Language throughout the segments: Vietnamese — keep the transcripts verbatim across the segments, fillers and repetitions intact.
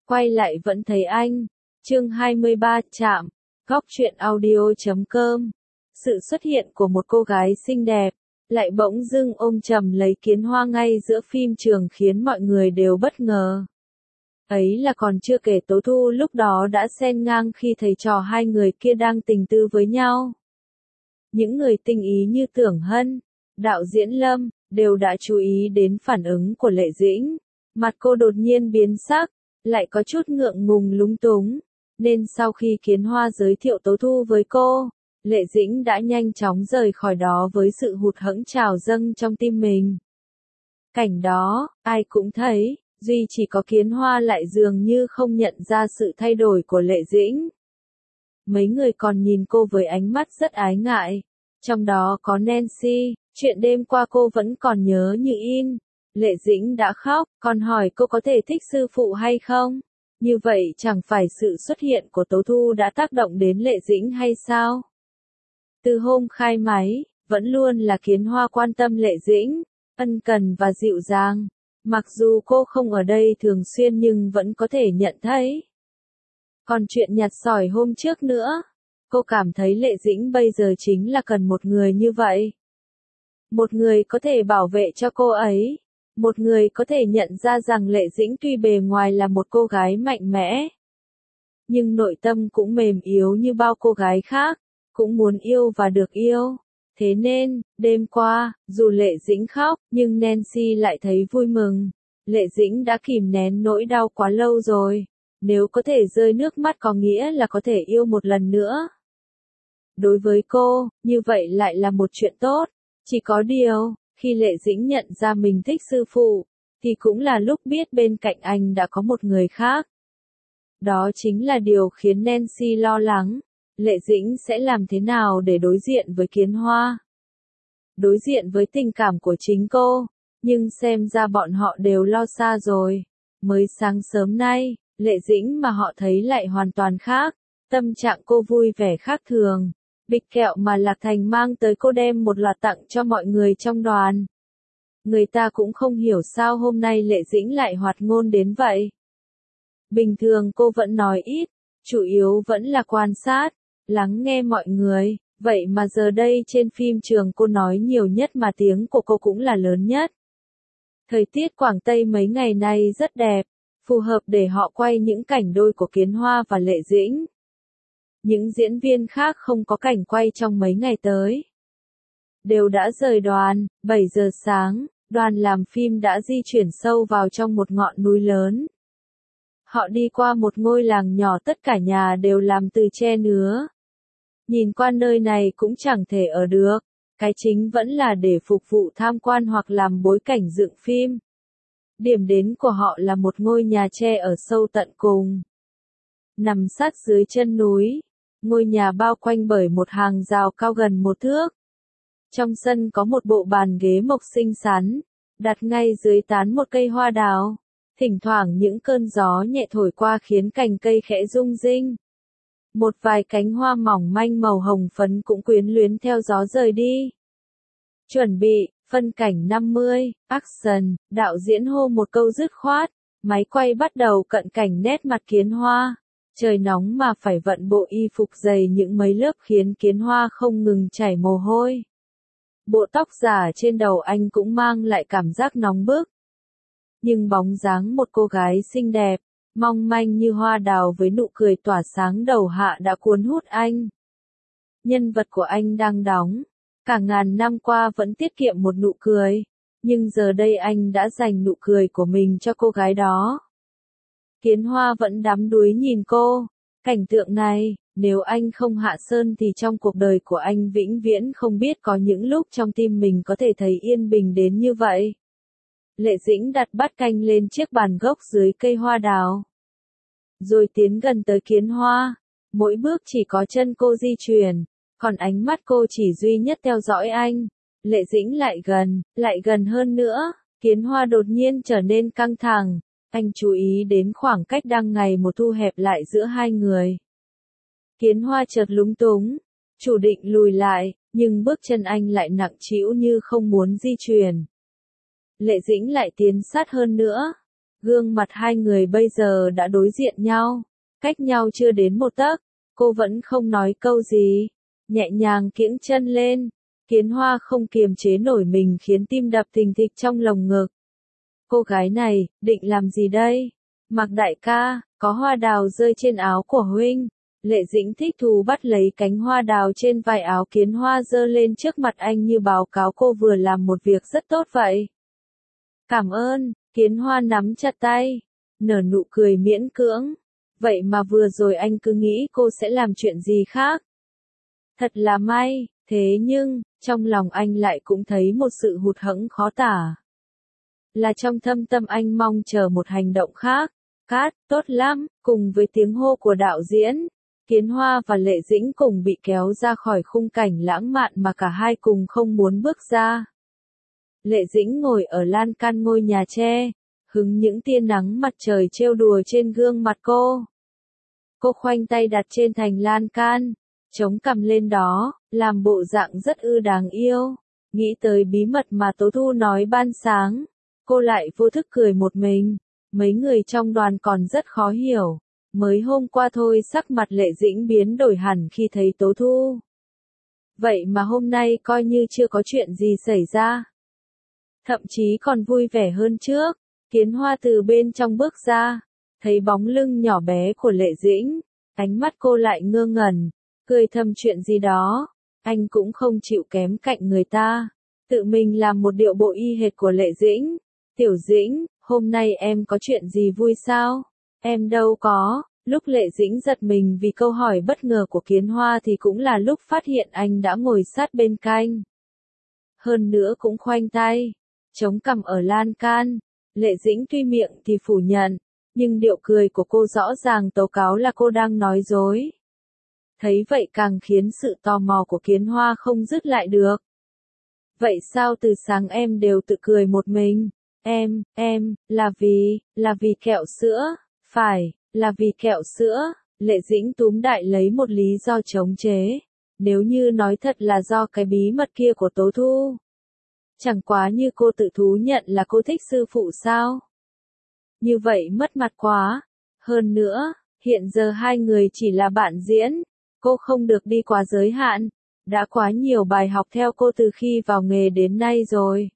quay lại vẫn thấy anh. Chương hai mươi ba, chạm. Góc truyện audio chấm com. Sự xuất hiện của một cô gái xinh đẹp, lại bỗng dưng ôm chầm lấy Kiến Hoa ngay giữa phim trường khiến mọi người đều bất ngờ. Ấy là còn chưa kể Tố Thu lúc đó đã xen ngang khi thầy trò hai người kia đang tình tư với nhau. Những người tinh ý như Tưởng Hân, đạo diễn Lâm, đều đã chú ý đến phản ứng của Lệ Dĩnh. Mặt cô đột nhiên biến sắc, lại có chút ngượng ngùng lúng túng, nên sau khi Kiến Hoa giới thiệu Tố Thu với cô, Lệ Dĩnh đã nhanh chóng rời khỏi đó với sự hụt hẫng trào dâng trong tim mình. Cảnh đó, ai cũng thấy, duy chỉ có Kiến Hoa lại dường như không nhận ra sự thay đổi của Lệ Dĩnh. Mấy người còn nhìn cô với ánh mắt rất ái ngại, trong đó có Nancy, chuyện đêm qua cô vẫn còn nhớ như in. Lệ Dĩnh đã khóc, còn hỏi cô có thể thích sư phụ hay không? Như vậy chẳng phải sự xuất hiện của Tố Thu đã tác động đến Lệ Dĩnh hay sao? Từ hôm khai máy, vẫn luôn là Kiến Hoa quan tâm Lệ Dĩnh, ân cần và dịu dàng. Mặc dù cô không ở đây thường xuyên nhưng vẫn có thể nhận thấy. Còn chuyện nhặt sỏi hôm trước nữa, cô cảm thấy Lệ Dĩnh bây giờ chính là cần một người như vậy. Một người có thể bảo vệ cho cô ấy. Một người có thể nhận ra rằng Lệ Dĩnh tuy bề ngoài là một cô gái mạnh mẽ, nhưng nội tâm cũng mềm yếu như bao cô gái khác, cũng muốn yêu và được yêu. Thế nên, đêm qua, dù Lệ Dĩnh khóc, nhưng Nancy lại thấy vui mừng. Lệ Dĩnh đã kìm nén nỗi đau quá lâu rồi. Nếu có thể rơi nước mắt có nghĩa là có thể yêu một lần nữa. Đối với cô, như vậy lại là một chuyện tốt. Chỉ có điều, khi Lệ Dĩnh nhận ra mình thích sư phụ, thì cũng là lúc biết bên cạnh anh đã có một người khác. Đó chính là điều khiến Nancy lo lắng. Lệ Dĩnh sẽ làm thế nào để đối diện với Kiến Hoa? Đối diện với tình cảm của chính cô, nhưng xem ra bọn họ đều lo xa rồi. Mới sáng sớm nay, Lệ Dĩnh mà họ thấy lại hoàn toàn khác. Tâm trạng cô vui vẻ khác thường. Bịch kẹo mà Lạc Thành mang tới cô đem một loạt tặng cho mọi người trong đoàn. Người ta cũng không hiểu sao hôm nay Lệ Dĩnh lại hoạt ngôn đến vậy. Bình thường cô vẫn nói ít, chủ yếu vẫn là quan sát, lắng nghe mọi người, vậy mà giờ đây trên phim trường cô nói nhiều nhất mà tiếng của cô cũng là lớn nhất. Thời tiết Quảng Tây mấy ngày nay rất đẹp, phù hợp để họ quay những cảnh đôi của Kiến Hoa và Lệ Dĩnh. Những diễn viên khác không có cảnh quay trong mấy ngày tới. Đều đã rời đoàn, bảy giờ sáng, đoàn làm phim đã di chuyển sâu vào trong một ngọn núi lớn. Họ đi qua một ngôi làng nhỏ tất cả nhà đều làm từ tre nứa. Nhìn qua nơi này cũng chẳng thể ở được, cái chính vẫn là để phục vụ tham quan hoặc làm bối cảnh dựng phim. Điểm đến của họ là một ngôi nhà tre ở sâu tận cùng. Nằm sát dưới chân núi, ngôi nhà bao quanh bởi một hàng rào cao gần một thước. Trong sân có một bộ bàn ghế mộc xinh xắn, đặt ngay dưới tán một cây hoa đào. Thỉnh thoảng những cơn gió nhẹ thổi qua khiến cành cây khẽ rung rinh. Một vài cánh hoa mỏng manh màu hồng phấn cũng quyến luyến theo gió rời đi. Chuẩn bị, phân cảnh năm mươi, action, đạo diễn hô một câu dứt khoát, máy quay bắt đầu cận cảnh nét mặt Kiến Hoa. Trời nóng mà phải vận bộ y phục dày những mấy lớp khiến Kiến Hoa không ngừng chảy mồ hôi. Bộ tóc giả trên đầu anh cũng mang lại cảm giác nóng bức. Nhưng bóng dáng một cô gái xinh đẹp, mong manh như hoa đào với nụ cười tỏa sáng đầu hạ đã cuốn hút anh. Nhân vật của anh đang đóng, cả ngàn năm qua vẫn tiết kiệm một nụ cười, nhưng giờ đây anh đã dành nụ cười của mình cho cô gái đó. Kiến Hoa vẫn đắm đuối nhìn cô. Cảnh tượng này, nếu anh không hạ sơn thì trong cuộc đời của anh vĩnh viễn không biết có những lúc trong tim mình có thể thấy yên bình đến như vậy. Lệ Dĩnh đặt bát canh lên chiếc bàn gốc dưới cây hoa đào. Rồi tiến gần tới Kiến Hoa. Mỗi bước chỉ có chân cô di chuyển, còn ánh mắt cô chỉ duy nhất theo dõi anh. Lệ Dĩnh lại gần, lại gần hơn nữa. Kiến Hoa đột nhiên trở nên căng thẳng. Anh chú ý đến khoảng cách đang ngày một thu hẹp lại giữa hai người. Kiến Hoa chợt lúng túng, chủ định lùi lại, nhưng bước chân anh lại nặng trĩu như không muốn di chuyển. Lệ Dĩnh lại tiến sát hơn nữa, Gương mặt hai người bây giờ đã đối diện nhau, cách nhau chưa đến một tấc, cô vẫn không nói câu gì, nhẹ nhàng kiễng chân lên. Kiến Hoa không kiềm chế nổi mình khiến tim đập thình thịch trong lồng ngực. Cô gái này, định làm gì đây? Mạc đại ca, có hoa đào rơi trên áo của huynh. Lệ Dĩnh thích thú bắt lấy cánh hoa đào trên vai áo Kiến Hoa giơ lên trước mặt anh như báo cáo cô vừa làm một việc rất tốt vậy. Cảm ơn, Kiến Hoa nắm chặt tay, nở nụ cười miễn cưỡng. Vậy mà vừa rồi anh cứ nghĩ cô sẽ làm chuyện gì khác. Thật là may, thế nhưng, trong lòng anh lại cũng thấy một sự hụt hẫng khó tả. Là trong thâm tâm anh mong chờ một hành động khác. Cát, tốt lắm, cùng với tiếng hô của đạo diễn, Kiến Hoa và Lệ Dĩnh cùng bị kéo ra khỏi khung cảnh lãng mạn mà cả hai cùng không muốn bước ra. Lệ Dĩnh ngồi ở lan can ngôi nhà tre, hứng những tia nắng mặt trời trêu đùa trên gương mặt cô. Cô khoanh tay đặt trên thành lan can, chống cằm lên đó, làm bộ dạng rất ư đáng yêu. Nghĩ tới bí mật mà Tố Thu nói ban sáng, cô lại vô thức cười một mình. Mấy người trong đoàn còn rất khó hiểu. Mới hôm qua thôi sắc mặt Lệ Dĩnh biến đổi hẳn khi thấy Tố Thu. Vậy mà hôm nay coi như chưa có chuyện gì xảy ra. Thậm chí còn vui vẻ hơn trước. Kiến Hoa từ bên trong bước ra, thấy bóng lưng nhỏ bé của Lệ Dĩnh, ánh mắt cô lại ngơ ngẩn, cười thầm chuyện gì đó. Anh cũng không chịu kém cạnh người ta, tự mình làm một điệu bộ y hệt của Lệ Dĩnh. Tiểu Dĩnh, hôm nay em có chuyện gì vui sao? Em đâu có. Lúc Lệ Dĩnh giật mình vì câu hỏi bất ngờ của Kiến Hoa thì cũng là lúc phát hiện anh đã ngồi sát bên cạnh. Hơn nữa cũng khoanh tay, chống cằm ở lan can. Lệ Dĩnh tuy miệng thì phủ nhận, nhưng điệu cười của cô rõ ràng tố cáo là cô đang nói dối. Thấy vậy càng khiến sự tò mò của Kiến Hoa không dứt lại được. Vậy sao từ sáng em đều tự cười một mình? Em, em, là vì, là vì kẹo sữa, phải, là vì kẹo sữa. Lệ Dĩnh túm đại lấy một lý do chống chế. Nếu như nói thật là do cái bí mật kia của Tố Thu. Chẳng quá như cô tự thú nhận là cô thích sư phụ sao? Như vậy mất mặt quá. Hơn nữa, hiện giờ hai người chỉ là bạn diễn. Cô không được đi quá giới hạn. Đã quá nhiều bài học theo cô từ khi vào nghề đến nay rồi.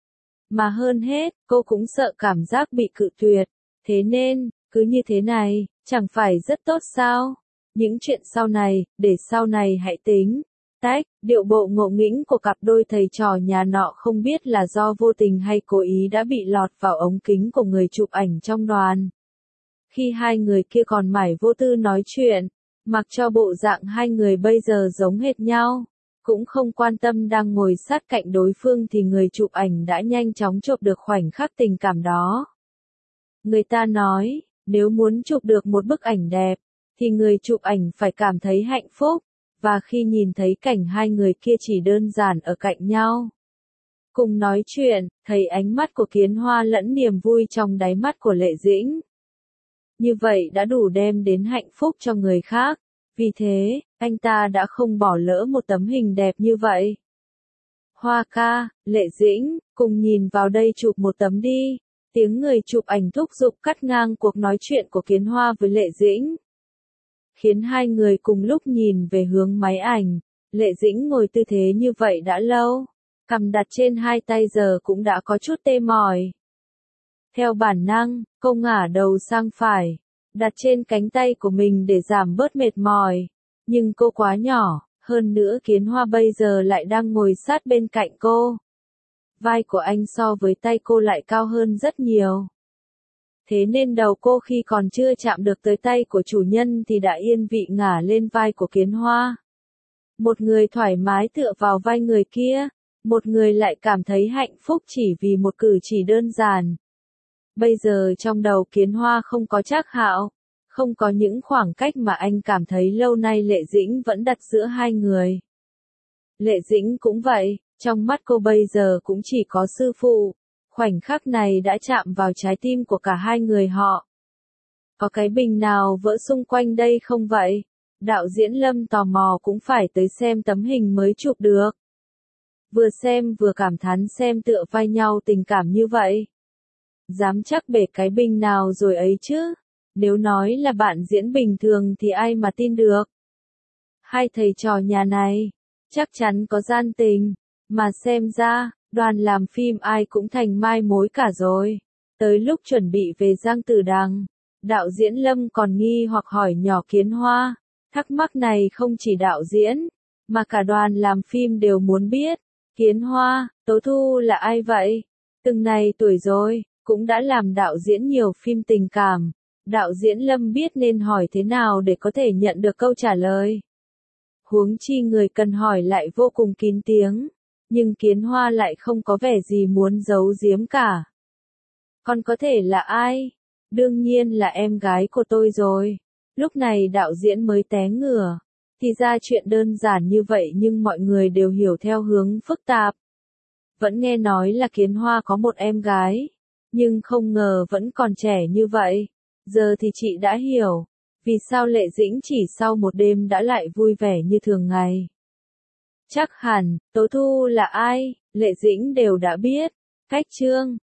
Mà hơn hết, cô cũng sợ cảm giác bị cự tuyệt. Thế nên, cứ như thế này, chẳng phải rất tốt sao? Những chuyện sau này, để sau này hãy tính. Tách, điệu bộ ngộ nghĩnh của cặp đôi thầy trò nhà nọ không biết là do vô tình hay cố ý đã bị lọt vào ống kính của người chụp ảnh trong đoàn. Khi hai người kia còn mải vô tư nói chuyện, mặc cho bộ dạng hai người bây giờ giống hệt nhau, cũng không quan tâm đang ngồi sát cạnh đối phương thì người chụp ảnh đã nhanh chóng chụp được khoảnh khắc tình cảm đó. Người ta nói, nếu muốn chụp được một bức ảnh đẹp, thì người chụp ảnh phải cảm thấy hạnh phúc, và khi nhìn thấy cảnh hai người kia chỉ đơn giản ở cạnh nhau, cùng nói chuyện, thấy ánh mắt của Kiến Hoa lẫn niềm vui trong đáy mắt của Lệ Dĩnh. Như vậy đã đủ đem đến hạnh phúc cho người khác, vì thế, anh ta đã không bỏ lỡ một tấm hình đẹp như vậy. Hoa ca, Lệ Dĩnh, cùng nhìn vào đây chụp một tấm đi. Tiếng người chụp ảnh thúc giục cắt ngang cuộc nói chuyện của Kiến Hoa với Lệ Dĩnh. Khiến hai người cùng lúc nhìn về hướng máy ảnh. Lệ Dĩnh ngồi tư thế như vậy đã lâu, cằm đặt trên hai tay giờ cũng đã có chút tê mỏi. Theo bản năng, cô ngả đầu sang phải, đặt trên cánh tay của mình để giảm bớt mệt mỏi. Nhưng cô quá nhỏ, hơn nữa Kiến Hoa bây giờ lại đang ngồi sát bên cạnh cô. Vai của anh so với tay cô lại cao hơn rất nhiều. Thế nên đầu cô khi còn chưa chạm được tới tay của chủ nhân thì đã yên vị ngả lên vai của Kiến Hoa. Một người thoải mái tựa vào vai người kia, một người lại cảm thấy hạnh phúc chỉ vì một cử chỉ đơn giản. Bây giờ trong đầu Kiến Hoa không có Trác Hạo, không có những khoảng cách mà anh cảm thấy lâu nay Lệ Dĩnh vẫn đặt giữa hai người. Lệ Dĩnh cũng vậy, trong mắt cô bây giờ cũng chỉ có sư phụ. Khoảnh khắc này đã chạm vào trái tim của cả hai người họ. Có cái bình nào vỡ xung quanh đây không vậy? Đạo diễn Lâm tò mò cũng phải tới xem tấm hình mới chụp được. Vừa xem vừa cảm thán xem tựa vai nhau tình cảm như vậy. Dám chắc bể cái bình nào rồi ấy chứ. Nếu nói là bạn diễn bình thường thì ai mà tin được. Hai thầy trò nhà này, chắc chắn có gian tình. Mà xem ra, đoàn làm phim ai cũng thành mai mối cả rồi. Tới lúc chuẩn bị về Giang Tử Đằng, đạo diễn Lâm còn nghi hoặc hỏi nhỏ Kiến Hoa. Thắc mắc này không chỉ đạo diễn, mà cả đoàn làm phim đều muốn biết. Kiến Hoa, Tố Thu là ai vậy? Từng này tuổi rồi, cũng đã làm đạo diễn nhiều phim tình cảm. Đạo diễn Lâm biết nên hỏi thế nào để có thể nhận được câu trả lời. Huống chi người cần hỏi lại vô cùng kín tiếng, nhưng Kiến Hoa lại không có vẻ gì muốn giấu giếm cả. Con có thể là ai? Đương nhiên là em gái của tôi rồi. Lúc này đạo diễn mới té ngửa. Thì ra chuyện đơn giản như vậy nhưng mọi người đều hiểu theo hướng phức tạp. Vẫn nghe nói là Kiến Hoa có một em gái, nhưng không ngờ vẫn còn trẻ như vậy. Giờ thì chị đã hiểu, vì sao Lệ Dĩnh chỉ sau một đêm đã lại vui vẻ như thường ngày. Chắc hẳn, Tố Thu là ai, Lệ Dĩnh đều đã biết. Cách chương